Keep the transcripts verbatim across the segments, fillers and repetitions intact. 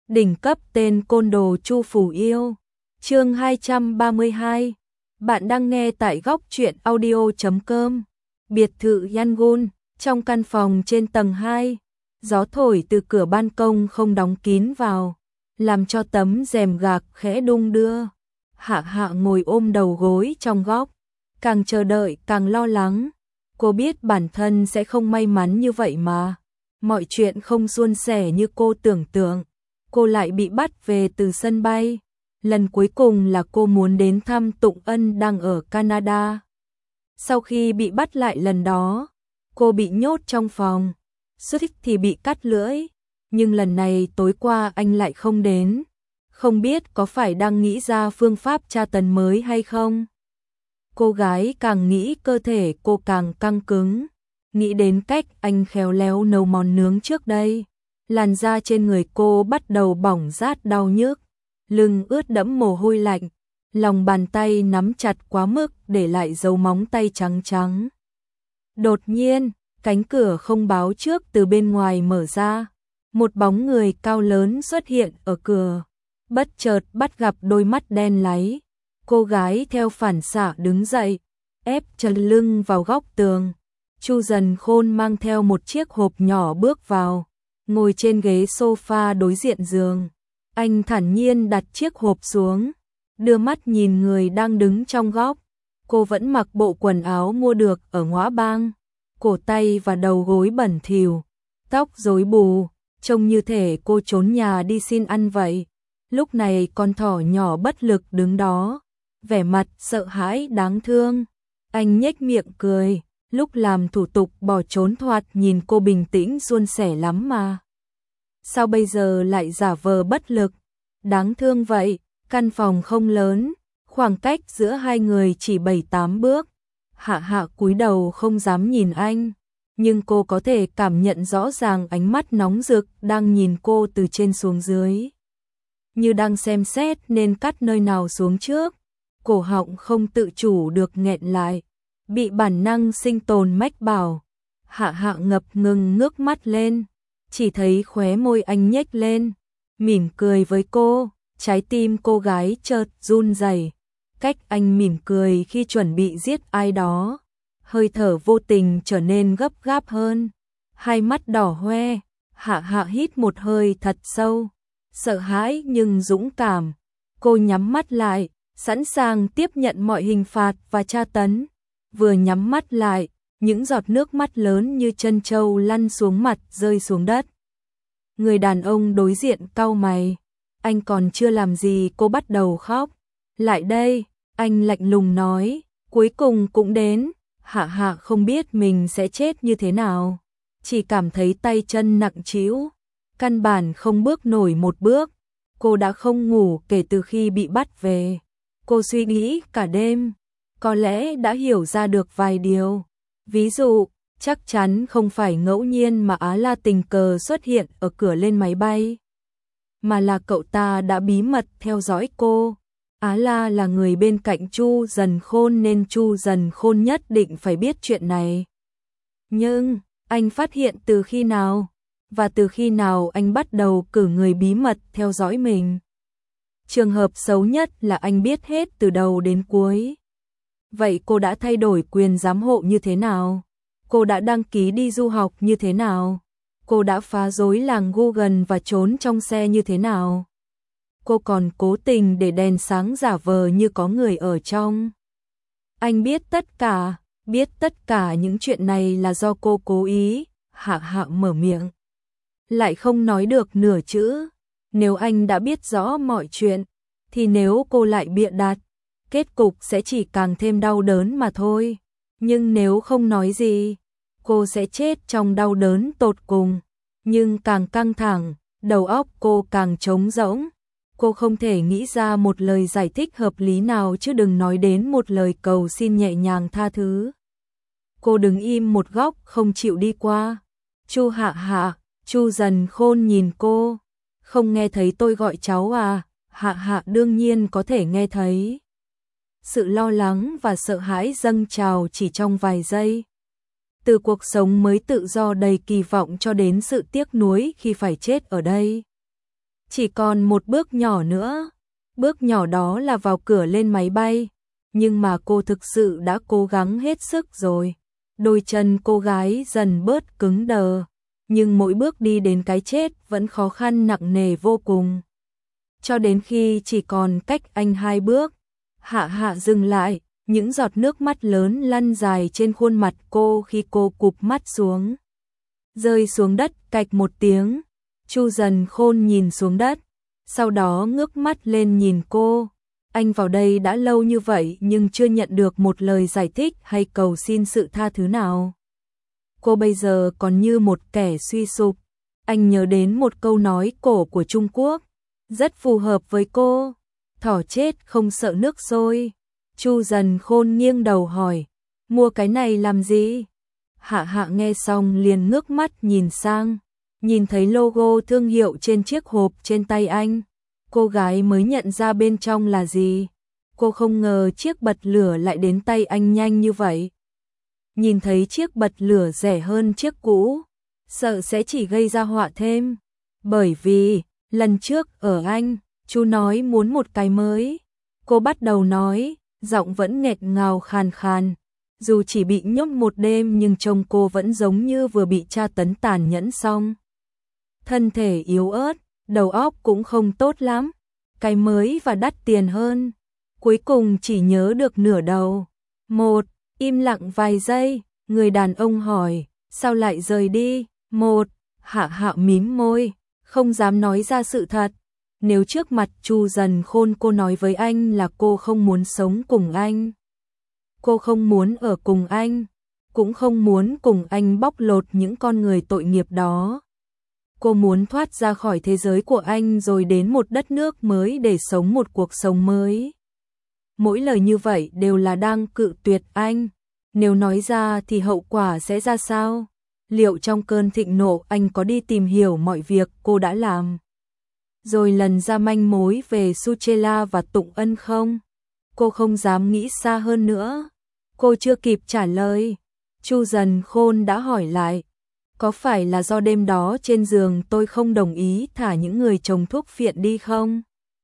Đỉnh cấp tên côn đồ Chu Phủ Yêu. Chương hai trăm ba mươi hai. Bạn đang nghe tại góc truyện audio chấm com. Biệt thự Yangon, trong căn phòng trên tầng hai, gió thổi từ cửa ban công không đóng kín vào, làm cho tấm rèm gạc khẽ đung đưa. Hạ Hạ ngồi ôm đầu gối trong góc, càng chờ đợi càng lo lắng. Cô biết bản thân sẽ không may mắn như vậy mà. Mọi chuyện không suôn sẻ như cô tưởng tượng. Cô lại bị bắt về từ sân bay. Lần cuối cùng là cô muốn đến thăm Tụng Ân đang ở Canada. Sau khi bị bắt lại lần đó, cô bị nhốt trong phòng. Xuất thích thì bị cắt lưỡi. Nhưng lần này tối qua anh lại không đến. Không biết có phải đang nghĩ ra phương pháp tra tấn mới hay không? Cô gái càng nghĩ cơ thể cô càng căng cứng. Nghĩ đến cách anh khéo léo nấu món nướng trước đây. Làn da trên người cô bắt đầu bỏng rát đau nhức. Lưng ướt đẫm mồ hôi lạnh. Lòng bàn tay nắm chặt quá mức để lại dấu móng tay trắng trắng. Đột nhiên, cánh cửa không báo trước từ bên ngoài mở ra. Một bóng người cao lớn xuất hiện ở cửa. Bất chợt bắt gặp đôi mắt đen láy. Cô gái theo phản xạ đứng dậy, ép chân lưng vào góc tường. Chu Dần Khôn mang theo một chiếc hộp nhỏ bước vào, ngồi trên ghế sofa đối diện giường. Anh thản nhiên đặt chiếc hộp xuống, đưa mắt nhìn người đang đứng trong góc. Cô vẫn mặc bộ quần áo mua được ở Ngõa Bang, cổ tay và đầu gối bẩn thỉu, tóc rối bù, trông như thể cô trốn nhà đi xin ăn vậy. Lúc này con thỏ nhỏ bất lực đứng đó, vẻ mặt sợ hãi đáng thương. Anh nhếch miệng cười, lúc làm thủ tục bỏ trốn thoạt nhìn cô bình tĩnh suôn sẻ lắm mà. Sao bây giờ lại giả vờ bất lực? Đáng thương vậy. Căn phòng không lớn, khoảng cách giữa hai người chỉ bảy tám bước. Hạ Hạ cúi đầu không dám nhìn anh, nhưng cô có thể cảm nhận rõ ràng ánh mắt nóng rực đang nhìn cô từ trên xuống dưới. Như đang xem xét nên cắt nơi nào xuống trước. Cổ họng không tự chủ được nghẹn lại, bị bản năng sinh tồn mách bảo. Hạ Hạ ngập ngừng ngước mắt lên, chỉ thấy khóe môi anh nhếch lên, mỉm cười với cô. Trái tim cô gái chợt run rẩy. Cách anh mỉm cười khi chuẩn bị giết ai đó, hơi thở vô tình trở nên gấp gáp hơn. Hai mắt đỏ hoe, Hạ Hạ hít một hơi thật sâu, sợ hãi nhưng dũng cảm. Cô nhắm mắt lại, sẵn sàng tiếp nhận mọi hình phạt và tra tấn. Vừa nhắm mắt lại, những giọt nước mắt lớn như chân trâu lăn xuống mặt rơi xuống đất. Người đàn ông đối diện cau mày. Anh còn chưa làm gì cô bắt đầu khóc. Lại đây, anh lạnh lùng nói, cuối cùng cũng đến. Hạ Hạ không biết mình sẽ chết như thế nào, chỉ cảm thấy tay chân nặng trĩu, căn bản không bước nổi một bước. Cô đã không ngủ kể từ khi bị bắt về. Cô suy nghĩ cả đêm, có lẽ đã hiểu ra được vài điều. Ví dụ, chắc chắn không phải ngẫu nhiên mà Á La tình cờ xuất hiện ở cửa lên máy bay, mà là cậu ta đã bí mật theo dõi cô. Á La là người bên cạnh Chu Dần Khôn nên Chu Dần Khôn nhất định phải biết chuyện này. Nhưng, anh phát hiện từ khi nào? Và từ khi nào anh bắt đầu cử người bí mật theo dõi mình? Trường hợp xấu nhất là anh biết hết từ đầu đến cuối. Vậy cô đã thay đổi quyền giám hộ như thế nào? Cô đã đăng ký đi du học như thế nào? Cô đã phá rối làng Google và trốn trong xe như thế nào? Cô còn cố tình để đèn sáng giả vờ như có người ở trong. Anh biết tất cả, biết tất cả những chuyện này là do cô cố ý. Hạ Hạ mở miệng, lại không nói được nửa chữ. Nếu anh đã biết rõ mọi chuyện, thì nếu cô lại bịa đặt, kết cục sẽ chỉ càng thêm đau đớn mà thôi. Nhưng nếu không nói gì, cô sẽ chết trong đau đớn tột cùng. Nhưng càng căng thẳng, đầu óc cô càng trống rỗng. Cô không thể nghĩ ra một lời giải thích hợp lý nào, chứ đừng nói đến một lời cầu xin nhẹ nhàng tha thứ. Cô đứng im một góc không chịu đi qua. Chu Hạ Hạ, Chu Dần Khôn nhìn cô. Không nghe thấy tôi gọi cháu à? Hạ Hạ đương nhiên có thể nghe thấy. Sự lo lắng và sợ hãi dâng trào chỉ trong vài giây. Từ cuộc sống mới tự do đầy kỳ vọng cho đến sự tiếc nuối khi phải chết ở đây. Chỉ còn một bước nhỏ nữa, bước nhỏ đó là vào cửa lên máy bay, nhưng mà cô thực sự đã cố gắng hết sức rồi. Đôi chân cô gái dần bớt cứng đờ, nhưng mỗi bước đi đến cái chết vẫn khó khăn nặng nề vô cùng. Cho đến khi chỉ còn cách anh hai bước, Hạ Hạ dừng lại, những giọt nước mắt lớn lăn dài trên khuôn mặt cô khi cô cụp mắt xuống. Rơi xuống đất cạch một tiếng, Chu Dần Khôn nhìn xuống đất, sau đó ngước mắt lên nhìn cô. Anh vào đây đã lâu như vậy nhưng chưa nhận được một lời giải thích hay cầu xin sự tha thứ nào. Cô bây giờ còn như một kẻ suy sụp. Anh nhớ đến một câu nói cổ của Trung Quốc, rất phù hợp với cô. Thỏ chết không sợ nước sôi. Chu Dần Khôn nghiêng đầu hỏi, mua cái này làm gì? Hạ Hạ nghe xong liền ngước mắt nhìn sang, nhìn thấy logo thương hiệu trên chiếc hộp trên tay anh. Cô gái mới nhận ra bên trong là gì. Cô không ngờ chiếc bật lửa lại đến tay anh nhanh như vậy. Nhìn thấy chiếc bật lửa rẻ hơn chiếc cũ, sợ sẽ chỉ gây ra họa thêm. Bởi vì, lần trước ở Anh, chú nói muốn một cái mới. Cô bắt đầu nói, giọng vẫn nghẹt ngào khàn khàn. Dù chỉ bị nhốt một đêm nhưng trông cô vẫn giống như vừa bị tra tấn tàn nhẫn xong. Thân thể yếu ớt, đầu óc cũng không tốt lắm. Cái mới và đắt tiền hơn. Cuối cùng chỉ nhớ được nửa đầu. Một, im lặng vài giây, người đàn ông hỏi, sao lại rời đi? Một, Hạ Hạ mím môi, không dám nói ra sự thật. Nếu trước mặt Chu Dần Khôn cô nói với anh là cô không muốn sống cùng anh, cô không muốn ở cùng anh, cũng không muốn cùng anh bóc lột những con người tội nghiệp đó. Cô muốn thoát ra khỏi thế giới của anh rồi đến một đất nước mới để sống một cuộc sống mới. Mỗi lời như vậy đều là đang cự tuyệt anh. Nếu nói ra thì hậu quả sẽ ra sao? Liệu trong cơn thịnh nộ anh có đi tìm hiểu mọi việc cô đã làm, rồi lần ra manh mối về Suchela và Tụng Ân không? Cô không dám nghĩ xa hơn nữa. Cô chưa kịp trả lời, Chu Dần Khôn đã hỏi lại, có phải là do đêm đó trên giường tôi không đồng ý thả những người trồng thuốc phiện đi không?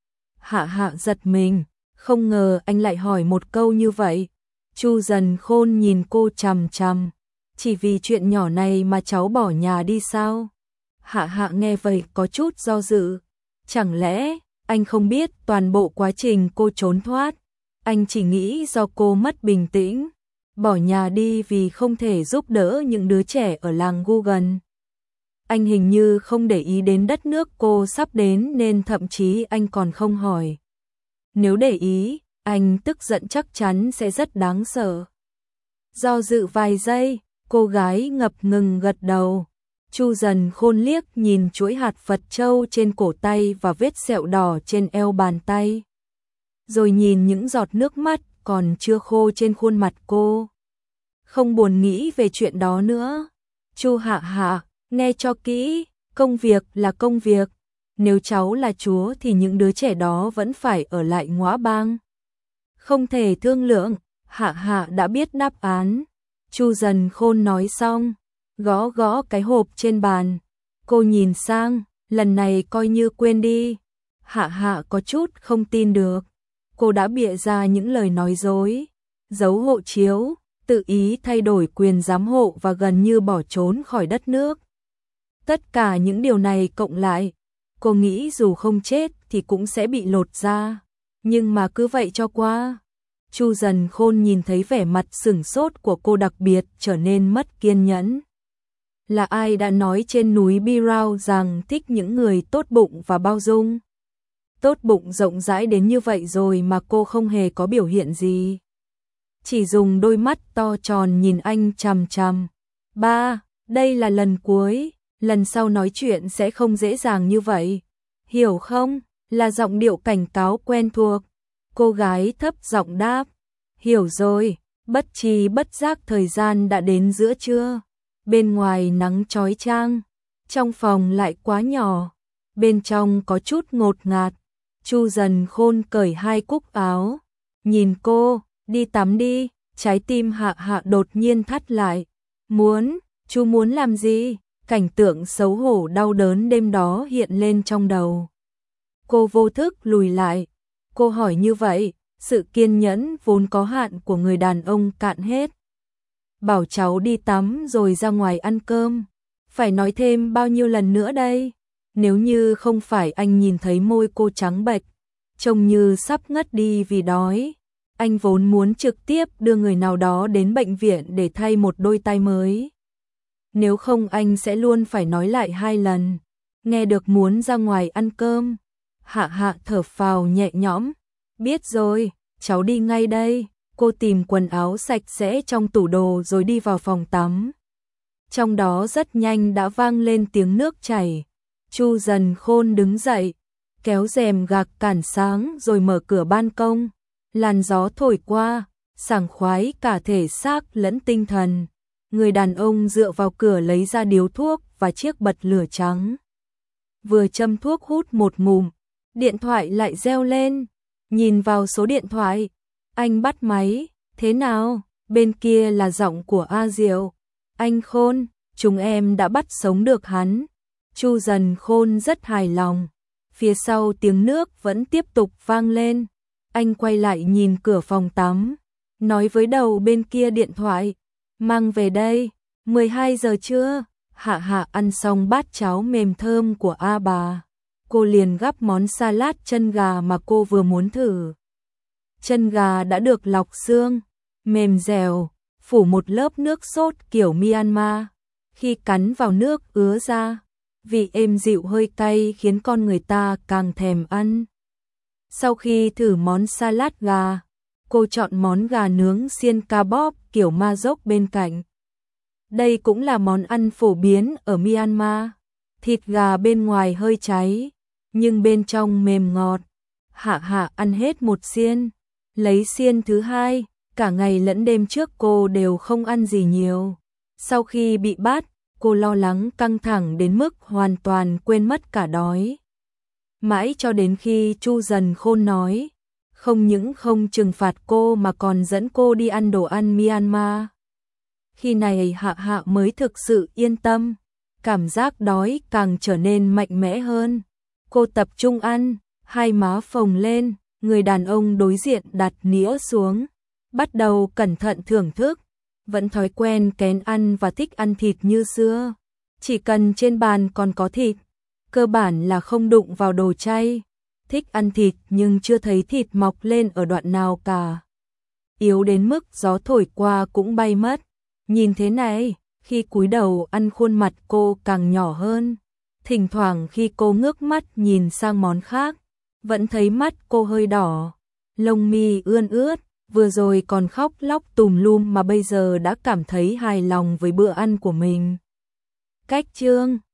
Hạ Hạ giật mình, không ngờ anh lại hỏi một câu như vậy. Chu Dần Khôn nhìn cô chằm chằm, chỉ vì chuyện nhỏ này mà cháu bỏ nhà đi sao? Hạ Hạ nghe vậy có chút do dự. Chẳng lẽ anh không biết toàn bộ quá trình cô trốn thoát? Anh chỉ nghĩ do cô mất bình tĩnh, bỏ nhà đi vì không thể giúp đỡ những đứa trẻ ở làng Gugan. Anh hình như không để ý đến đất nước cô sắp đến nên thậm chí anh còn không hỏi. Nếu để ý, anh tức giận chắc chắn sẽ rất đáng sợ. Do dự vài giây, cô gái ngập ngừng gật đầu. Chu Dần Khôn liếc nhìn chuỗi hạt Phật châu trên cổ tay và vết sẹo đỏ trên eo bàn tay. Rồi nhìn những giọt nước mắt còn chưa khô trên khuôn mặt cô. Không buồn nghĩ về chuyện đó nữa. Chu Hạ Hạ, nghe cho kỹ, công việc là công việc. Nếu cháu là chúa thì những đứa trẻ đó vẫn phải ở lại Ngõa Bang. Không thể thương lượng, Hạ Hạ đã biết đáp án. Chu Dần Khôn nói xong, gõ gõ cái hộp trên bàn. Cô nhìn sang, lần này coi như quên đi. Hạ Hạ có chút không tin được. Cô đã bịa ra những lời nói dối, giấu hộ chiếu, tự ý thay đổi quyền giám hộ và gần như bỏ trốn khỏi đất nước. Tất cả những điều này cộng lại, cô nghĩ dù không chết thì cũng sẽ bị lột da, nhưng mà cứ vậy cho qua. Chu Dần Khôn nhìn thấy vẻ mặt sửng sốt của cô đặc biệt trở nên mất kiên nhẫn. Là ai đã nói trên núi Birao rằng thích những người tốt bụng và bao dung? Tốt bụng rộng rãi đến như vậy rồi mà cô không hề có biểu hiện gì. Chỉ dùng đôi mắt to tròn nhìn anh chằm chằm. Ba, đây là lần cuối, lần sau nói chuyện sẽ không dễ dàng như vậy. Hiểu không? Là giọng điệu cảnh cáo quen thuộc. Cô gái thấp giọng đáp. Hiểu rồi, bất tri bất giác thời gian đã đến giữa trưa. Bên ngoài nắng chói chang, trong phòng lại quá nhỏ, bên trong có chút ngột ngạt. Chu Dần Khôn cởi hai cúc áo, nhìn cô, đi tắm đi. Trái tim Hạ Hạ đột nhiên thắt lại. Muốn, chú muốn làm gì? Cảnh tượng xấu hổ đau đớn đêm đó hiện lên trong đầu. Cô vô thức lùi lại. Cô hỏi như vậy, sự kiên nhẫn vốn có hạn của người đàn ông cạn hết. Bảo cháu đi tắm rồi ra ngoài ăn cơm. Phải nói thêm bao nhiêu lần nữa đây? Nếu như không phải anh nhìn thấy môi cô trắng bệch, trông như sắp ngất đi vì đói. Anh vốn muốn trực tiếp đưa người nào đó đến bệnh viện để thay một đôi tai mới. Nếu không anh sẽ luôn phải nói lại hai lần. Nghe được muốn ra ngoài ăn cơm, Hạ Hạ thở phào nhẹ nhõm. Biết rồi, cháu đi ngay đây. Cô tìm quần áo sạch sẽ trong tủ đồ rồi đi vào phòng tắm. Trong đó rất nhanh đã vang lên tiếng nước chảy. Chu Dần Khôn đứng dậy, kéo rèm gạc cản sáng rồi mở cửa ban công. Làn gió thổi qua, sảng khoái cả thể xác lẫn tinh thần. Người đàn ông dựa vào cửa lấy ra điếu thuốc và chiếc bật lửa trắng. Vừa châm thuốc hút một ngụm, điện thoại lại reo lên. Nhìn vào số điện thoại, anh bắt máy. Thế nào? Bên kia là giọng của A Diệu. Anh Khôn, chúng em đã bắt sống được hắn. Chu Dần Khôn rất hài lòng. Phía sau tiếng nước vẫn tiếp tục vang lên. Anh quay lại nhìn cửa phòng tắm, nói với đầu bên kia điện thoại. Mang về đây, mười hai giờ trưa. Hạ Hạ ăn xong bát cháo mềm thơm của A bà. Cô liền gắp món salad chân gà mà cô vừa muốn thử. Chân gà đã được lọc xương, mềm dẻo, phủ một lớp nước sốt kiểu Myanmar. Khi cắn vào nước ứa ra, vị êm dịu hơi cay khiến con người ta càng thèm ăn. Sau khi thử món salad gà, cô chọn món gà nướng xiên ca bóp kiểu ma dốc bên cạnh. Đây cũng là món ăn phổ biến ở Myanmar. Thịt gà bên ngoài hơi cháy, nhưng bên trong mềm ngọt. Hạ Hạ ăn hết một xiên, lấy xiên thứ hai. Cả ngày lẫn đêm trước cô đều không ăn gì nhiều. Sau khi bị bắt, cô lo lắng căng thẳng đến mức hoàn toàn quên mất cả đói. Mãi cho đến khi Chu Dần Khôn nói, không những không trừng phạt cô mà còn dẫn cô đi ăn đồ ăn Myanmar. Khi này Hạ Hạ mới thực sự yên tâm, cảm giác đói càng trở nên mạnh mẽ hơn. Cô tập trung ăn, hai má phồng lên, người đàn ông đối diện đặt nĩa xuống, bắt đầu cẩn thận thưởng thức, vẫn thói quen kén ăn và thích ăn thịt như xưa. Chỉ cần trên bàn còn có thịt, cơ bản là không đụng vào đồ chay. Thích ăn thịt nhưng chưa thấy thịt mọc lên ở đoạn nào cả. Yếu đến mức gió thổi qua cũng bay mất. Nhìn thế này, khi cúi đầu ăn khuôn mặt cô càng nhỏ hơn. Thỉnh thoảng khi cô ngước mắt nhìn sang món khác, vẫn thấy mắt cô hơi đỏ, lông mi ươn ướt, vừa rồi còn khóc lóc tùm lum mà bây giờ đã cảm thấy hài lòng với bữa ăn của mình. Cách chương